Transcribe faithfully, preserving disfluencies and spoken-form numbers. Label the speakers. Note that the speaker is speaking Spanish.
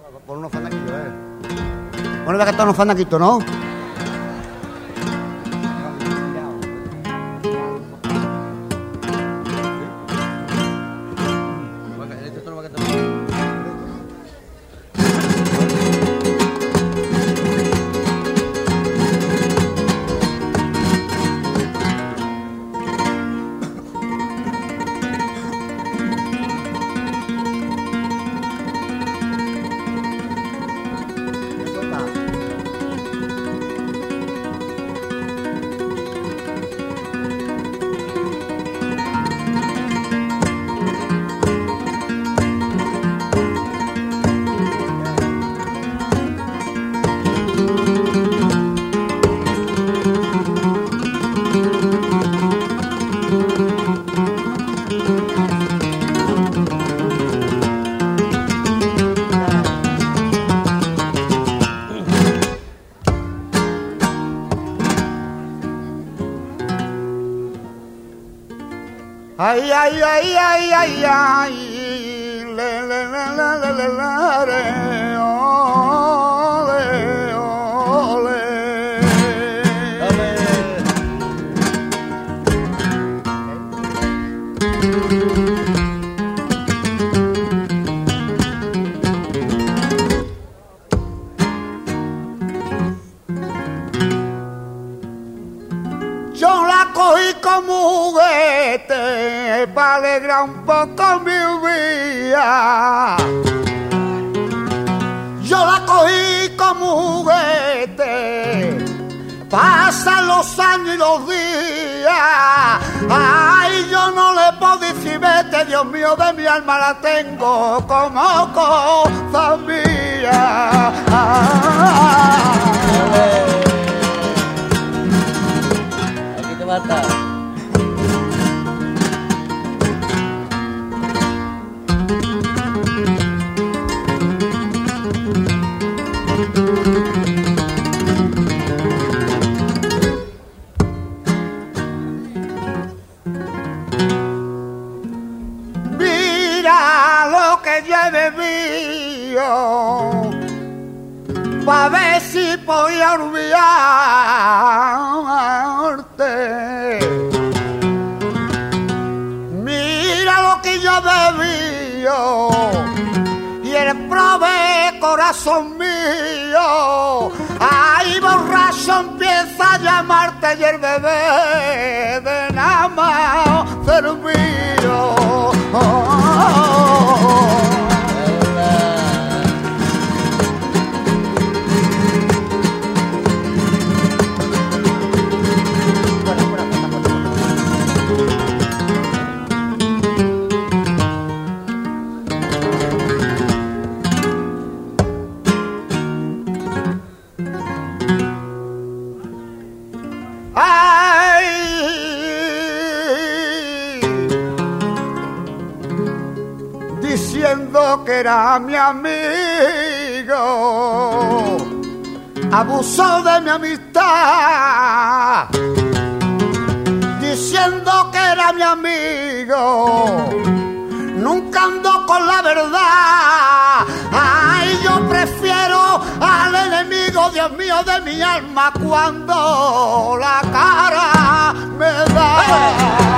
Speaker 1: Por unos fandaquitos, eh. Bueno, voy a gastar unos fandaquitos, ¿no? Ay, ay, ay, ay, ay, ay, le, le, le, le, le, le, le, ole, ole. Yo la cogí como juguete para alegrar un poco mi vida. Yo la cogí como juguete, pasan los años y los días. Ay, yo no le puedo decir vete, Dios mío, de mi alma la tengo como cosa mía.
Speaker 2: Aquí te mata.
Speaker 1: Pa' ver si podía olvidarte. Mira lo que yo bebí y el prove corazón mío. Ay, borracho empieza a llamarte y el bebé de nada más servido. Oh, oh, oh. Diciendo que era mi amigo, abusó de mi amistad. Diciendo que era mi amigo, nunca ando con la verdad. Ay, yo prefiero al enemigo, Dios mío, de mi alma cuando la cara me da.